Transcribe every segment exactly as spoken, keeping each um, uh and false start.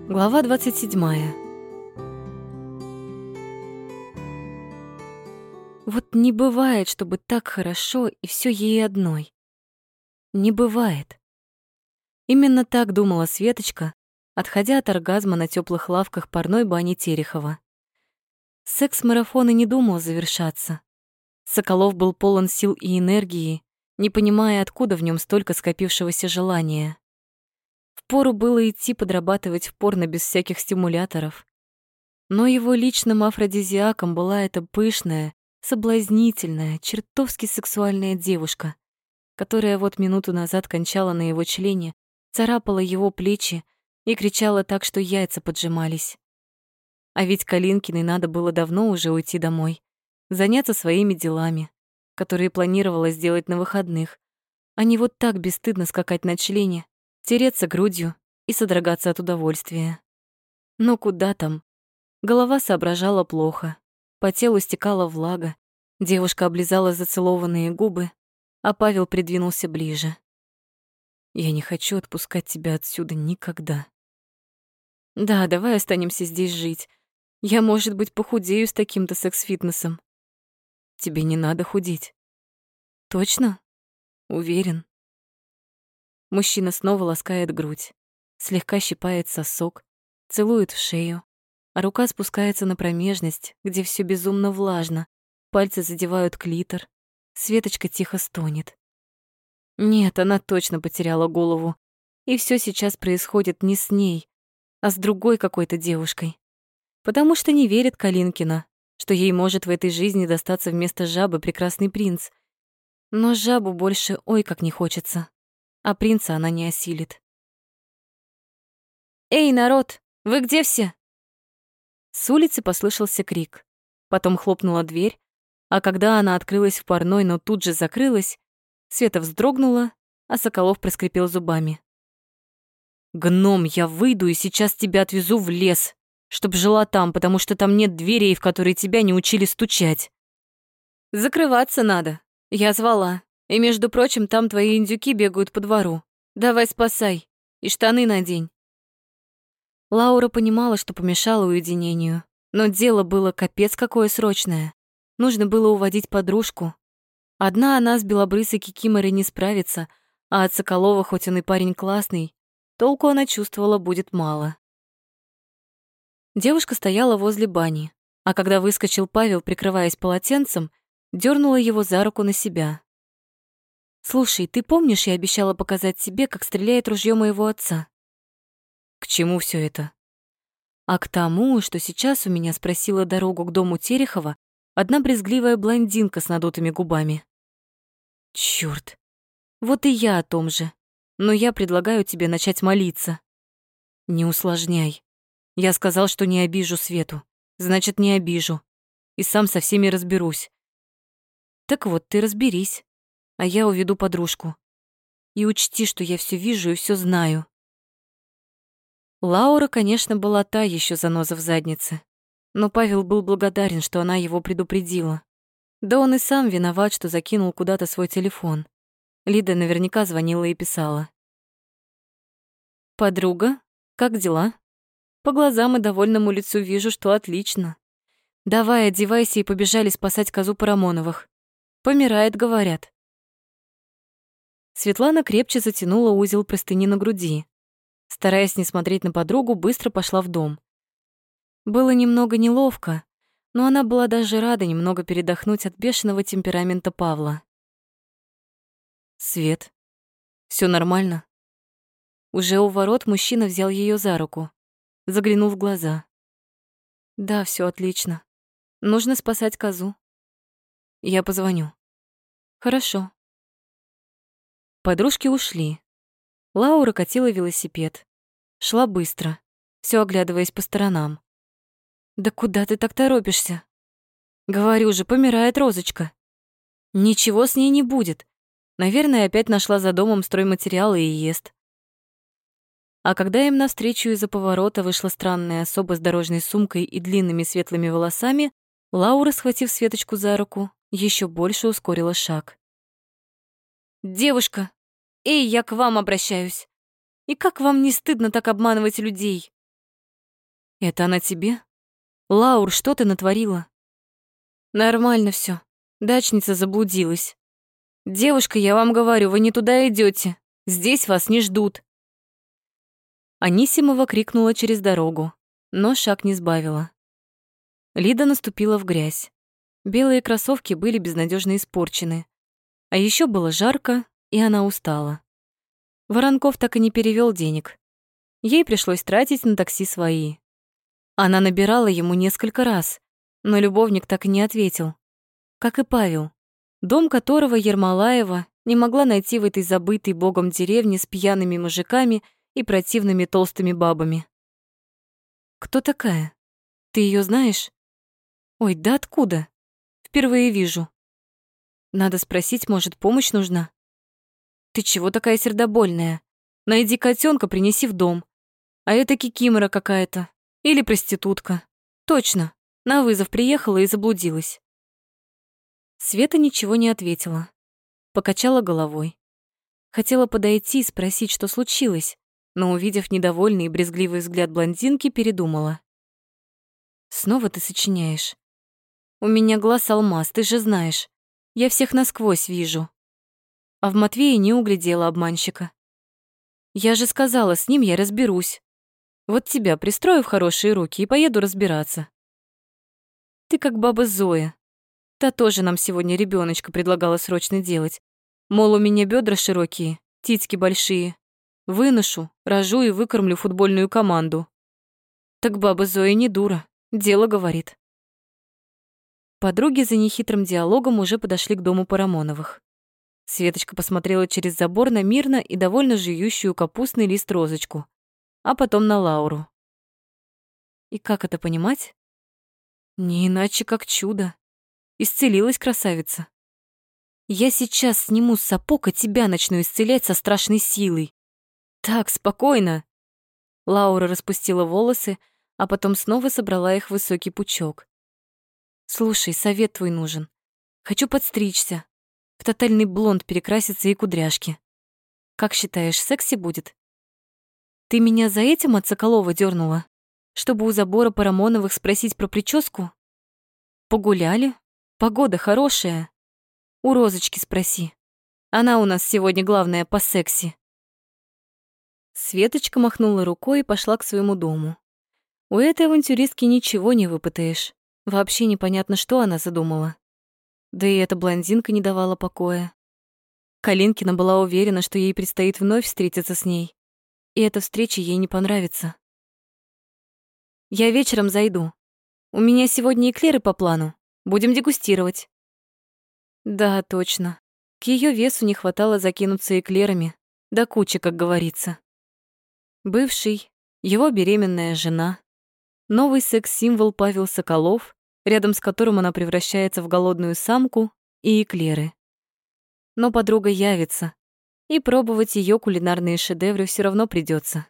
Глава двадцать седьмая. Вот не бывает, чтобы так хорошо и все ей одной. Не бывает. Именно так думала Светочка, отходя от оргазма на теплых лавках парной бани Терехова. Секс-марафон и не думал завершаться. Соколов был полон сил и энергии, не понимая, откуда в нем столько скопившегося желания. Впору было идти подрабатывать в порно без всяких стимуляторов. Но его личным афродизиаком была эта пышная, соблазнительная, чертовски сексуальная девушка, которая вот минуту назад кончала на его члене, царапала его плечи и кричала так, что яйца поджимались. А ведь Калинкиной надо было давно уже уйти домой, заняться своими делами, которые планировала сделать на выходных, а не вот так бесстыдно скакать на члене, тереться грудью и содрогаться от удовольствия. Но куда там? Голова соображала плохо, по телу стекала влага, девушка облизала зацелованные губы, а Павел придвинулся ближе. «Я не хочу отпускать тебя отсюда никогда». «Да, давай останемся здесь жить. Я, может быть, похудею с таким-то секс-фитнесом». «Тебе не надо худеть». «Точно? Уверен». Мужчина снова ласкает грудь, слегка щипает сосок, целует в шею, а рука спускается на промежность, где все безумно влажно, пальцы задевают клитор, Светочка тихо стонет. Нет, она точно потеряла голову, и все сейчас происходит не с ней, а с другой какой-то девушкой, потому что не верит Калинкина, что ей может в этой жизни достаться вместо жабы прекрасный принц. Но жабу больше ой как не хочется, а принца она не осилит. «Эй, народ, вы где все?» С улицы послышался крик. Потом хлопнула дверь, а когда она открылась в парной, но тут же закрылась, Света вздрогнула, а Соколов проскрипел зубами. «Гном, я выйду и сейчас тебя отвезу в лес, чтоб жила там, потому что там нет дверей, в которые тебя не учили стучать». «Закрываться надо. Я звала. И, между прочим, там твои индюки бегают по двору. Давай спасай. И штаны надень». Лаура понимала, что помешала уединению, но дело было капец какое срочное. Нужно было уводить подружку. Одна она с белобрысой кикиморой не справится, а от Соколова, хоть он и парень классный, толку она чувствовала будет мало. Девушка стояла возле бани, а когда выскочил Павел, прикрываясь полотенцем, дернула его за руку на себя. «Слушай, ты помнишь, я обещала показать тебе, как стреляет ружье моего отца?» «К чему все это?» «А к тому, что сейчас у меня спросила дорогу к дому Терехова одна брезгливая блондинка с надутыми губами». «Чёрт! Вот и я о том же. Но я предлагаю тебе начать молиться». «Не усложняй. Я сказал, что не обижу Свету. Значит, не обижу. И сам со всеми разберусь». «Так вот, ты разберись, а я уведу подружку. И учти, что я все вижу и все знаю». Лаура, конечно, была та еще заноза в заднице, но Павел был благодарен, что она его предупредила. Да он и сам виноват, что закинул куда-то свой телефон. Лида наверняка звонила и писала. «Подруга, как дела? По глазам и довольному лицу вижу, что отлично. Давай, одевайся и побежали спасать козу Парамоновых. Помирает, говорят». Светлана крепче затянула узел простыни на груди. Стараясь не смотреть на подругу, быстро пошла в дом. Было немного неловко, но она была даже рада немного передохнуть от бешеного темперамента Павла. «Свет, все нормально?» Уже у ворот мужчина взял ее за руку, заглянул в глаза. «Да, все отлично. Нужно спасать козу. Я позвоню». «Хорошо». Подружки ушли. Лаура катила велосипед. Шла быстро, все оглядываясь по сторонам. «Да куда ты так торопишься? Говорю же, помирает Розочка. Ничего с ней не будет. Наверное, опять нашла за домом стройматериалы и ест». А когда им навстречу из-за поворота вышла странная особа с дорожной сумкой и длинными светлыми волосами, Лаура, схватив Светочку за руку, еще больше ускорила шаг. «Девушка, эй, я к вам обращаюсь. И как вам не стыдно так обманывать людей? Это она тебе? Лаур, что ты натворила? Нормально все. Дачница заблудилась. Девушка, я вам говорю, вы не туда идете. Здесь вас не ждут. Анисимова крикнула через дорогу, но шаг не сбавила. Лида наступила в грязь. Белые кроссовки были безнадежно испорчены. А еще было жарко, и она устала. Воронков так и не перевел денег. Ей пришлось тратить на такси свои. Она набирала ему несколько раз, но любовник так и не ответил. Как и Павел, дом которого Ермолаева не могла найти в этой забытой богом деревне с пьяными мужиками и противными толстыми бабами. «Кто такая? Ты ее знаешь?» «Ой, да откуда? Впервые вижу. Надо спросить, может, помощь нужна?» «Ты чего такая сердобольная? Найди котенка, принеси в дом. А это кикимора какая-то. Или проститутка. Точно, на вызов приехала и заблудилась». Света ничего не ответила. Покачала головой. Хотела подойти и спросить, что случилось, но, увидев недовольный и брезгливый взгляд блондинки, передумала. «Снова ты сочиняешь. У меня глаз алмаз, ты же знаешь. Я всех насквозь вижу». А в Матвее не углядела обманщика. «Я же сказала, с ним я разберусь. Вот тебя пристрою в хорошие руки и поеду разбираться». «Ты как баба Зоя. Та тоже нам сегодня ребеночка предлагала срочно делать. Мол, у меня бедра широкие, титьки большие. Выношу, рожу и выкормлю футбольную команду». Так баба Зоя не дура, дело говорит. Подруги за нехитрым диалогом уже подошли к дому Парамоновых. Светочка посмотрела через забор на мирно и довольно жующую капустный лист розочку, а потом на Лауру. И как это понимать? Не иначе, как чудо. Исцелилась красавица. Я сейчас сниму с сапог, и тебя начну исцелять со страшной силой. Так, спокойно. Лаура распустила волосы, а потом снова собрала их в высокий пучок. Слушай, совет твой нужен. Хочу подстричься. В тотальный блонд перекраситься и кудряшки. Как считаешь, секси будет? Ты меня за этим от Соколова дернула, чтобы у забора Парамоновых спросить про прическу? Погуляли? Погода хорошая. У Розочки спроси. Она у нас сегодня главная по секси. Светочка махнула рукой и пошла к своему дому. У этой авантюристки ничего не выпытаешь. Вообще непонятно, что она задумала. Да и эта блондинка не давала покоя. Калинкина была уверена, что ей предстоит вновь встретиться с ней. И эта встреча ей не понравится. «Я вечером зайду. У меня сегодня эклеры по плану. Будем дегустировать». Да, точно. К ее весу не хватало закинуться эклерами. До кучи, как говорится. Бывший, его беременная жена, новый секс-символ Павел Соколов, рядом с которым она превращается в голодную самку, и эклеры. Но подруга явится, и пробовать ее кулинарные шедевры все равно придется.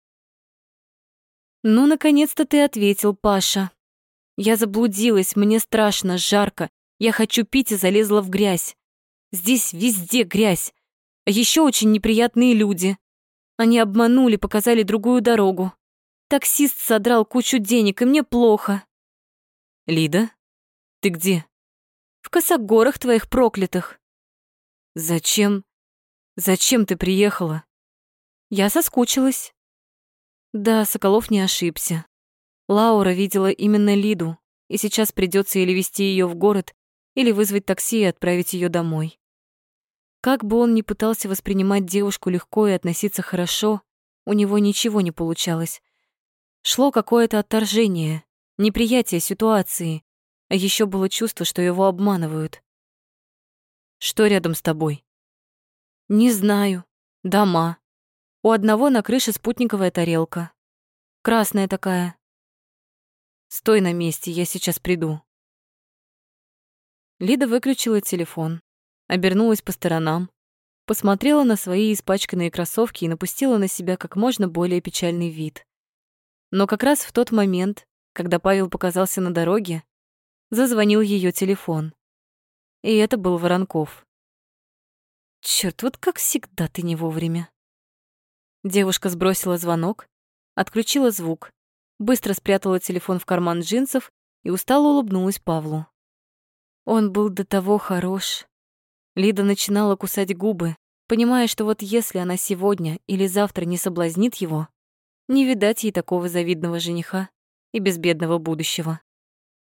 «Ну, наконец-то ты ответил, Паша. Я заблудилась, мне страшно, жарко. Я хочу пить и залезла в грязь. Здесь везде грязь. А еще очень неприятные люди. Они обманули, показали другую дорогу. Таксист содрал кучу денег, и мне плохо». «Лида, ты где?» «В косогорах твоих проклятых». «Зачем? Зачем ты приехала?» «Я соскучилась». Да, Соколов не ошибся. Лаура видела именно Лиду, и сейчас придется или везти ее в город, или вызвать такси и отправить ее домой. Как бы он ни пытался воспринимать девушку легко и относиться хорошо, у него ничего не получалось. Шло какое-то отторжение, неприятие ситуации, а еще было чувство, что его обманывают. «Что рядом с тобой?» «Не знаю. Дома. У одного на крыше спутниковая тарелка. Красная такая. Стой на месте, я сейчас приду». Лида выключила телефон, обернулась по сторонам, посмотрела на свои испачканные кроссовки и напустила на себя как можно более печальный вид. Но как раз в тот момент, когда Павел показался на дороге, зазвонил ее телефон. И это был Воронков. Черт, вот как всегда ты не вовремя. Девушка сбросила звонок, отключила звук, быстро спрятала телефон в карман джинсов и устало улыбнулась Павлу. Он был до того хорош. Лида начинала кусать губы, понимая, что вот если она сегодня или завтра не соблазнит его, не видать ей такого завидного жениха и безбедного будущего.